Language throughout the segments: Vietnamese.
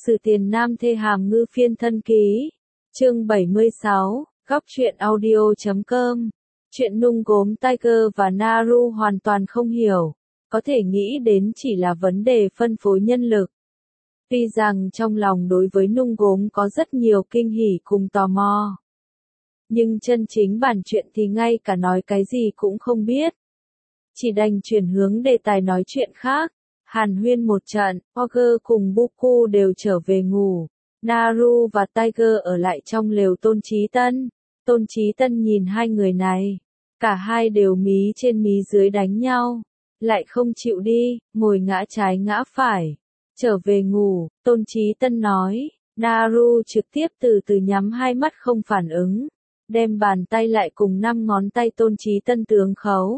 Sử Tiền Nam Thê Hàm Ngư Phiên Thân Ký. Chương 76, Góc truyện audio.com. Chuyện nung gốm Tiger và Naru hoàn toàn không hiểu, có thể nghĩ đến chỉ là vấn đề phân phối nhân lực. Tuy rằng trong lòng đối với nung gốm có rất nhiều kinh hỉ cùng tò mò, nhưng chân chính bản chuyện thì ngay cả nói cái gì cũng không biết. Chỉ đành chuyển hướng đề tài nói chuyện khác. Hàn huyên một trận, Ogre cùng Buku đều trở về ngủ. Naru và Tiger ở lại trong lều Tôn Chí Tân. Tôn Chí Tân nhìn hai người này, cả hai đều mí trên mí dưới đánh nhau, lại không chịu đi, ngồi ngã trái ngã phải. Trở về ngủ, Tôn Chí Tân nói. Naru trực tiếp từ từ nhắm hai mắt không phản ứng, đem bàn tay lại cùng 5 ngón tay Tôn Chí Tân tướng khấu.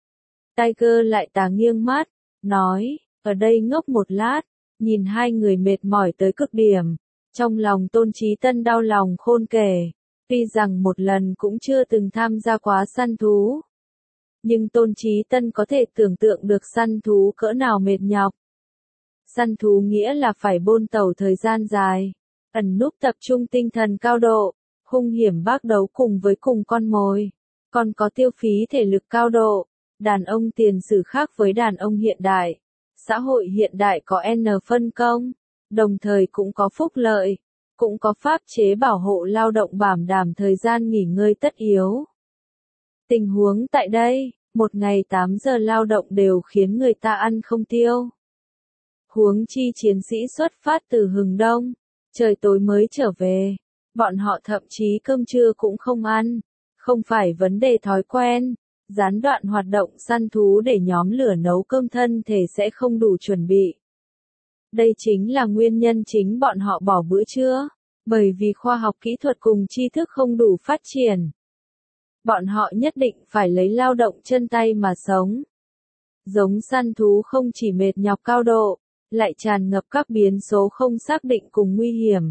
Tiger lại tà nghiêng mắt, nói, ở đây ngốc một lát, nhìn hai người mệt mỏi tới cực điểm. Trong lòng Tôn Chí Tân đau lòng khôn kể, tuy rằng một lần cũng chưa từng tham gia quá săn thú, nhưng Tôn Chí Tân có thể tưởng tượng được săn thú cỡ nào mệt nhọc. Săn thú nghĩa là phải bôn tẩu thời gian dài, ẩn núp tập trung tinh thần cao độ, hung hiểm bác đấu cùng với cùng con mồi, còn có tiêu phí thể lực cao độ. Đàn ông tiền sử khác với đàn ông hiện đại. Xã hội hiện đại có N phân công, đồng thời cũng có phúc lợi, cũng có pháp chế bảo hộ lao động bảo đảm thời gian nghỉ ngơi tất yếu. Tình huống tại đây, một ngày 8 giờ lao động đều khiến người ta ăn không tiêu. Huống chi chiến sĩ xuất phát từ hừng đông, trời tối mới trở về, bọn họ thậm chí cơm trưa cũng không ăn, không phải vấn đề thói quen. Gián đoạn hoạt động săn thú để nhóm lửa nấu cơm thân thể sẽ không đủ chuẩn bị. Đây chính là nguyên nhân chính bọn họ bỏ bữa trưa, bởi vì khoa học kỹ thuật cùng tri thức không đủ phát triển. Bọn họ nhất định phải lấy lao động chân tay mà sống. Giống săn thú không chỉ mệt nhọc cao độ, lại tràn ngập các biến số không xác định cùng nguy hiểm.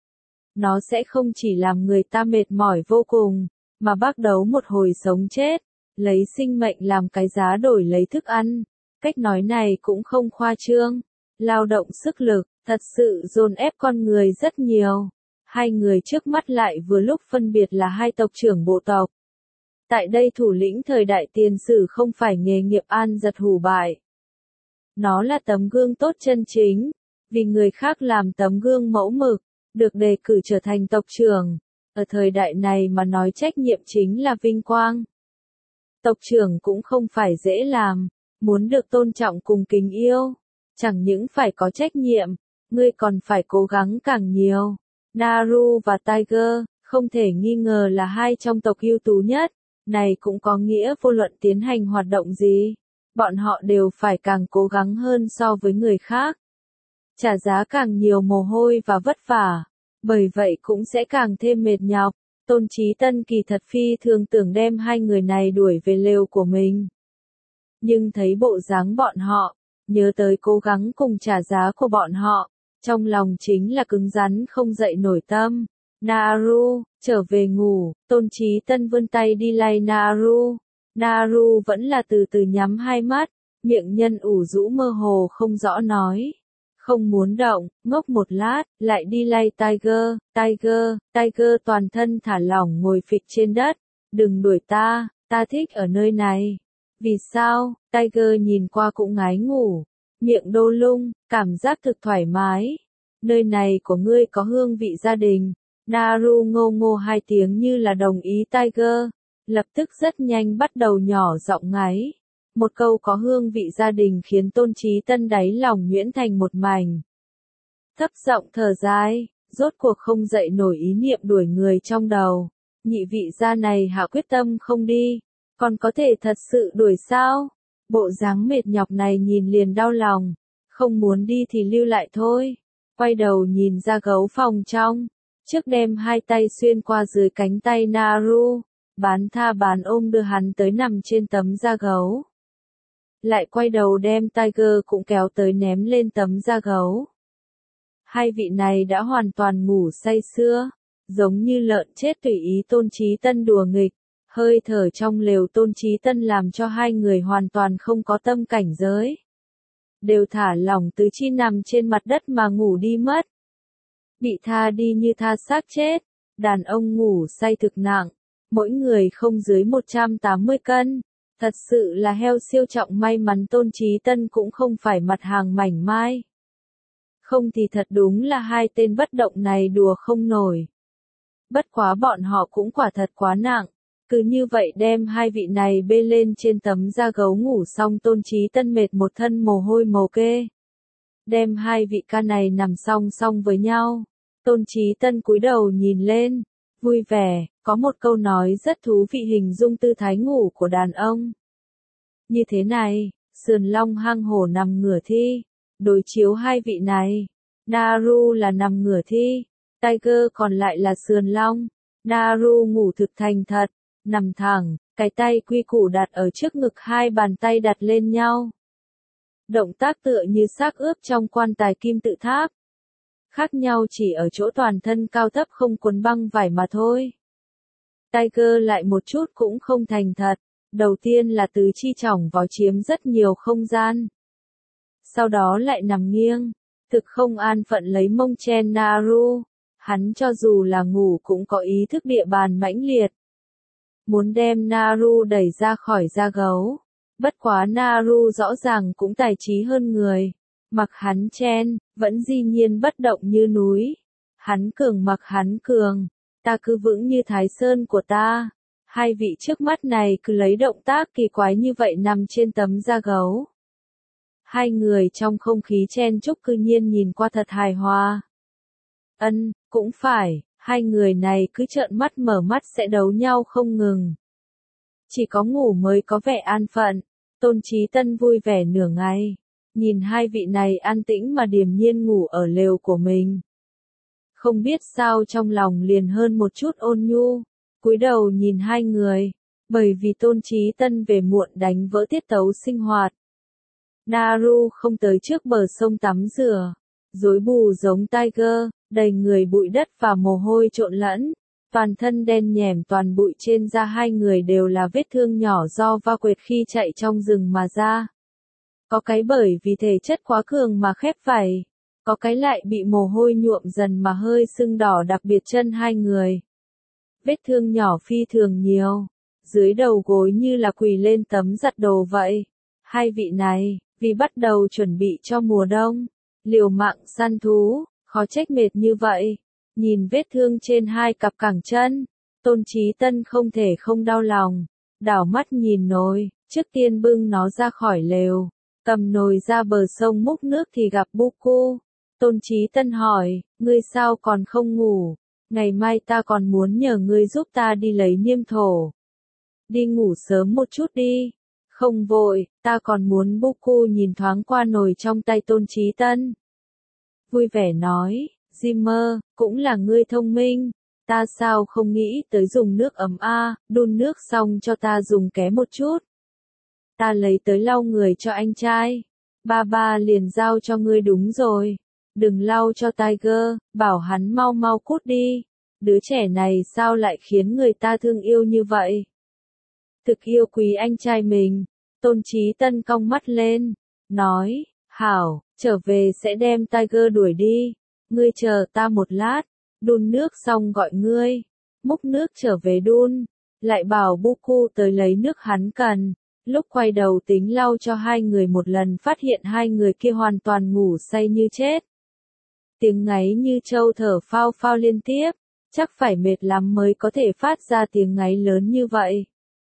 Nó sẽ không chỉ làm người ta mệt mỏi vô cùng, mà bắt đầu một hồi sống chết. Lấy sinh mệnh làm cái giá đổi lấy thức ăn. Cách nói này cũng không khoa trương. Lao động sức lực, thật sự dồn ép con người rất nhiều. Hai người trước mắt lại vừa lúc phân biệt là hai tộc trưởng bộ tộc. Tại đây thủ lĩnh thời đại tiền sử không phải nghề nghiệp an giật hủ bại. Nó là tấm gương tốt chân chính. Vì người khác làm tấm gương mẫu mực, được đề cử trở thành tộc trưởng. Ở thời đại này mà nói trách nhiệm chính là vinh quang. Tộc trưởng cũng không phải dễ làm, muốn được tôn trọng cùng kính yêu, chẳng những phải có trách nhiệm, ngươi còn phải cố gắng càng nhiều. Naru và Tiger, không thể nghi ngờ là hai trong tộc ưu tú nhất, này cũng có nghĩa vô luận tiến hành hoạt động gì, bọn họ đều phải càng cố gắng hơn so với người khác. Trả giá càng nhiều mồ hôi và vất vả, bởi vậy cũng sẽ càng thêm mệt nhọc. Tôn Chí Tân kỳ thật phi thường tưởng đem hai người này đuổi về lều của mình. Nhưng thấy bộ dáng bọn họ, nhớ tới cố gắng cùng trả giá của bọn họ, trong lòng chính là cứng rắn không dậy nổi tâm. Naru, trở về ngủ, Tôn Chí Tân vươn tay đi lay Naru. Naru vẫn là từ từ nhắm hai mắt, miệng nhân ủ rũ mơ hồ không rõ nói. Không muốn động, ngốc một lát, lại đi lay Tiger toàn thân thả lỏng ngồi phịch trên đất. Đừng đuổi ta thích ở nơi này. Vì sao? Tiger nhìn qua cũng ngái ngủ, miệng đô lung, cảm giác thực thoải mái. Nơi này của ngươi có hương vị gia đình. Naru ngô ngô hai tiếng như là đồng ý Tiger, lập tức rất nhanh bắt đầu nhỏ giọng ngáy. Một câu có hương vị gia đình khiến Tôn Chí Tân đáy lòng nhuyễn thành một mảnh. Thấp giọng thở dài, rốt cuộc không dậy nổi ý niệm đuổi người trong đầu. Nhị vị gia này hạ quyết tâm không đi, còn có thể thật sự đuổi sao? Bộ dáng mệt nhọc này nhìn liền đau lòng, không muốn đi thì lưu lại thôi. Quay đầu nhìn ra gấu phòng trong, trước đem hai tay xuyên qua dưới cánh tay Naru, bán tha bán ôm đưa hắn tới nằm trên tấm da gấu. Lại quay đầu đem Tiger cũng kéo tới ném lên tấm da gấu. Hai vị này đã hoàn toàn ngủ say sưa, giống như lợn chết tùy ý Tôn Chí Tân đùa nghịch, hơi thở trong lều Tôn Chí Tân làm cho hai người hoàn toàn không có tâm cảnh giới. Đều thả lỏng tứ chi nằm trên mặt đất mà ngủ đi mất. bị tha đi như tha xác chết. Đàn ông ngủ say thực nặng, mỗi người không dưới 180 cân. Thật sự là heo siêu trọng, may mắn Tôn Chí Tân cũng không phải mặt hàng mảnh mai. Không thì thật đúng là hai tên bất động này đùa không nổi. Bất quá bọn họ cũng quả thật quá nặng. Cứ như vậy đem hai vị này bê lên trên tấm da gấu ngủ xong Tôn Chí Tân mệt một thân mồ hôi mồ kê. Đem hai vị ca này nằm song song với nhau. Tôn Chí Tân cúi đầu nhìn lên, vui vẻ, có một câu nói rất thú vị hình dung tư thái ngủ của đàn ông. Như thế này, sườn long hang hổ nằm ngửa thi, đối chiếu hai vị này. Naru là nằm ngửa thi, Tiger còn lại là sườn long. Naru ngủ thực thành thật, nằm thẳng, cái tay quy củ đặt ở trước ngực, hai bàn tay đặt lên nhau. Động tác tựa như xác ướp trong quan tài kim tự tháp. Khác nhau chỉ ở chỗ toàn thân cao thấp không quấn băng vải mà thôi. Tiger lại một chút cũng không thành thật. Đầu tiên là tứ chi chỏng vó chiếm rất nhiều không gian. Sau đó lại nằm nghiêng, thực không an phận lấy mông chen Naru. Hắn cho dù là ngủ cũng có ý thức địa bàn mãnh liệt. Muốn đem Naru đẩy ra khỏi da gấu. Bất quá Naru rõ ràng cũng tài trí hơn người. Mặc hắn chen, vẫn dĩ nhiên bất động như núi. Hắn cường mặc hắn cường. Ta cứ vững như Thái Sơn của ta. Hai vị trước mắt này cứ lấy động tác kỳ quái như vậy nằm trên tấm da gấu. Hai người trong không khí chen chúc cư nhiên nhìn qua thật hài hòa. Cũng phải, hai người này cứ trợn mắt mở mắt sẽ đấu nhau không ngừng. Chỉ có ngủ mới có vẻ an phận. Tôn Chí Tân vui vẻ nửa ngày, nhìn hai vị này an tĩnh mà điềm nhiên ngủ ở lều của mình. Không biết sao trong lòng liền hơn một chút ôn nhu, cúi đầu nhìn hai người, bởi vì Tôn Chí Tân về muộn đánh vỡ tiết tấu sinh hoạt. Naru không tới trước bờ sông tắm rửa, rối bù giống Tiger, đầy người bụi đất và mồ hôi trộn lẫn, toàn thân đen nhẻm, toàn bụi trên da hai người đều là vết thương nhỏ do va quệt khi chạy trong rừng mà ra. Có cái bởi vì thể chất quá cường mà khép vảy, có cái lại bị mồ hôi nhuộm dần mà hơi sưng đỏ, đặc biệt chân hai người. Vết thương nhỏ phi thường nhiều, dưới đầu gối như là quỳ lên tấm giặt đồ vậy. Hai vị này, vì bắt đầu chuẩn bị cho mùa đông, liều mạng săn thú, khó trách mệt như vậy. Nhìn vết thương trên hai cặp cẳng chân, Tôn Chí Tân không thể không đau lòng, đảo mắt nhìn nồi, trước tiên bưng nó ra khỏi lều, cầm nồi ra bờ sông múc nước thì gặp Buku. Tôn Chí Tân hỏi, ngươi sao còn không ngủ? Ngày mai ta còn muốn nhờ ngươi giúp ta đi lấy niêm thổ. Đi ngủ sớm một chút đi. Không vội, ta còn muốn. Buku nhìn thoáng qua nồi trong tay Tôn Chí Tân. Vui vẻ nói, Jimmer, cũng là ngươi thông minh. Ta sao không nghĩ tới dùng nước ấm đun nước xong cho ta dùng ké một chút. Ta lấy tới lau người cho anh trai. Ba liền giao cho ngươi. Đúng rồi. Đừng lau cho Tiger, bảo hắn mau mau cút đi. Đứa trẻ này sao lại khiến người ta thương yêu như vậy? Thực yêu quý anh trai mình. Tôn Chí Tân cong mắt lên, nói, hảo, trở về sẽ đem Tiger đuổi đi. Ngươi chờ ta một lát, đun nước xong gọi ngươi. Múc nước trở về đun, lại bảo Buku tới lấy nước hắn cần. Lúc quay đầu tính lau cho hai người một lần, phát hiện hai người kia hoàn toàn ngủ say như chết. Tiếng ngáy như trâu thở phao phao liên tiếp, chắc phải mệt lắm mới có thể phát ra tiếng ngáy lớn như vậy.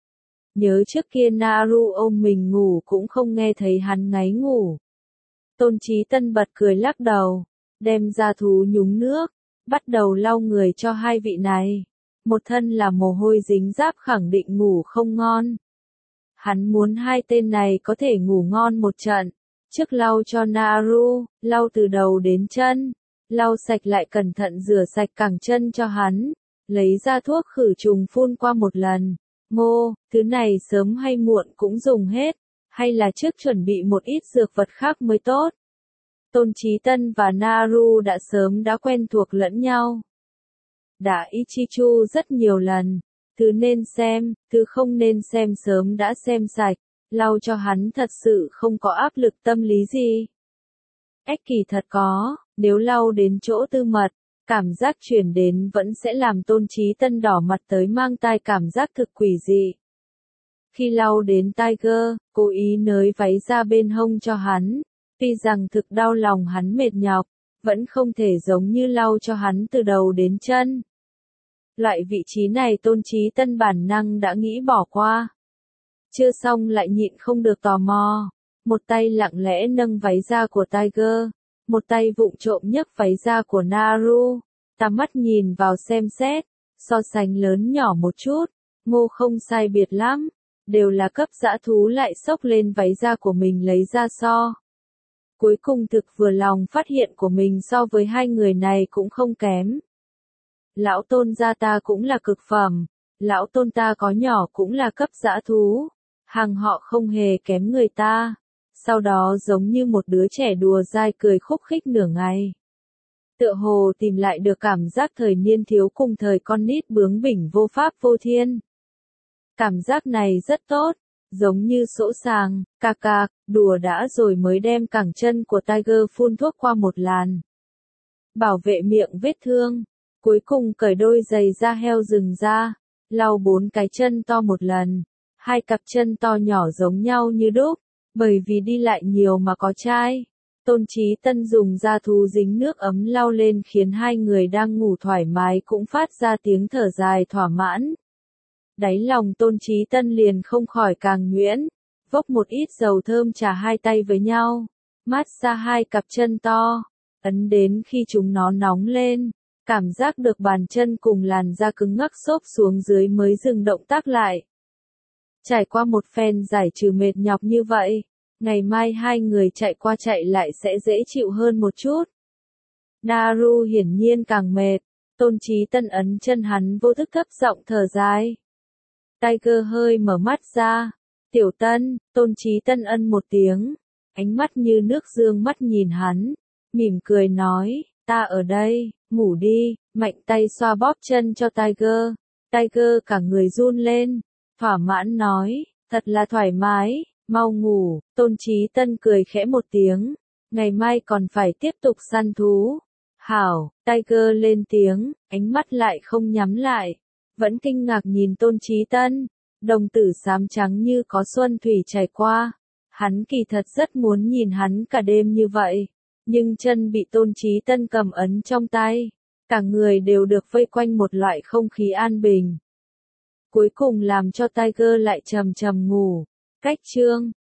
Nhớ trước kia Naru ôm mình ngủ cũng không nghe thấy hắn ngáy ngủ. Tôn Chí Tân bật cười lắc đầu, đem ra thú nhúng nước, bắt đầu lau người cho hai vị này. Một thân là mồ hôi dính dáp, khẳng định ngủ không ngon. Hắn muốn hai tên này có thể ngủ ngon một trận. Trước lau cho Naru, lau từ đầu đến chân, lau sạch lại cẩn thận rửa sạch cẳng chân cho hắn, lấy ra thuốc khử trùng phun qua một lần. Ngô, thứ này sớm hay muộn cũng dùng hết, hay là trước chuẩn bị một ít dược vật khác mới tốt. Tôn Chí Tân và Naru đã sớm đã quen thuộc lẫn nhau. Đã Ichichu rất nhiều lần, thứ nên xem, thứ không nên xem sớm đã xem sạch, lau cho hắn thật sự không có áp lực tâm lý gì. Ếch kỳ thật có, nếu lau đến chỗ tư mật, Cảm giác truyền đến vẫn sẽ làm Tôn Chí Tân đỏ mặt tới mang tai, cảm giác thực quỷ dị. Khi lau đến Tiger, cố ý nới váy ra bên hông cho hắn, tuy rằng thực đau lòng hắn mệt nhọc, vẫn không thể giống như lau cho hắn từ đầu đến chân. Loại vị trí này Tôn Chí Tân bản năng đã nghĩ bỏ qua. Chưa xong lại nhịn không được tò mò, một tay lặng lẽ nâng váy da của Tiger, một tay vụng trộm nhấc váy da của Naru, ta mắt nhìn vào xem xét, so sánh lớn nhỏ một chút, Ngô không sai biệt lắm, đều là cấp dã thú lại xốc lên váy da của mình lấy ra so. Cuối cùng thực vừa lòng phát hiện của mình so với hai người này cũng không kém. Lão Tôn gia ta cũng là cực phẩm, lão Tôn ta có nhỏ cũng là cấp dã thú, hàng họ không hề kém người ta. Sau đó giống như một đứa trẻ đùa dai cười khúc khích nửa ngày. Tựa hồ tìm lại được cảm giác thời niên thiếu cùng thời con nít bướng bỉnh vô pháp vô thiên. Cảm giác này rất tốt, giống như sỗ sàng, cạc, đùa đã rồi mới đem cẳng chân của Tiger phun thuốc qua một làn. Bảo vệ miệng vết thương, cuối cùng cởi đôi giày da heo rừng ra, lau 4 cái chân to một lần, 2 cặp chân to nhỏ giống nhau như đúc, bởi vì đi lại nhiều mà có chai. Tôn Chí Tân dùng da thú dính nước ấm lau lên khiến hai người đang ngủ thoải mái cũng phát ra tiếng thở dài thỏa mãn. Đáy lòng Tôn Chí Tân liền không khỏi càng nhuyễn, vốc một ít dầu thơm chà hai tay với nhau, mát xa hai cặp chân to, ấn đến khi chúng nó nóng lên, cảm giác được bàn chân cùng làn da cứng ngắc xốp xuống dưới mới dừng động tác lại. Trải qua một phen giải trừ mệt nhọc như vậy, ngày mai hai người chạy qua chạy lại sẽ dễ chịu hơn một chút. Naru hiển nhiên càng mệt, Tôn Chí Tân ấn chân hắn vô thức thấp giọng thở dài. Tiger hơi mở mắt ra, tiểu Tân, Tôn Chí Tân ân một tiếng, ánh mắt như nước dương mắt nhìn hắn, mỉm cười nói, ta ở đây, ngủ đi, mạnh tay xoa bóp chân cho Tiger. Tiger cả người run lên, thỏa mãn nói, thật là thoải mái, mau ngủ. Tôn Chí Tân cười khẽ một tiếng, ngày mai còn phải tiếp tục săn thú. Hảo, Tiger lên tiếng, ánh mắt lại không nhắm lại, vẫn kinh ngạc nhìn Tôn Chí Tân, đồng tử xám trắng như có xuân thủy chảy qua. Hắn kỳ thật rất muốn nhìn hắn cả đêm như vậy, nhưng chân bị Tôn Chí Tân cầm ấn trong tay, cả người đều được vây quanh một loại không khí an bình. Cuối cùng làm cho Tiger lại trầm trầm ngủ. Cách chương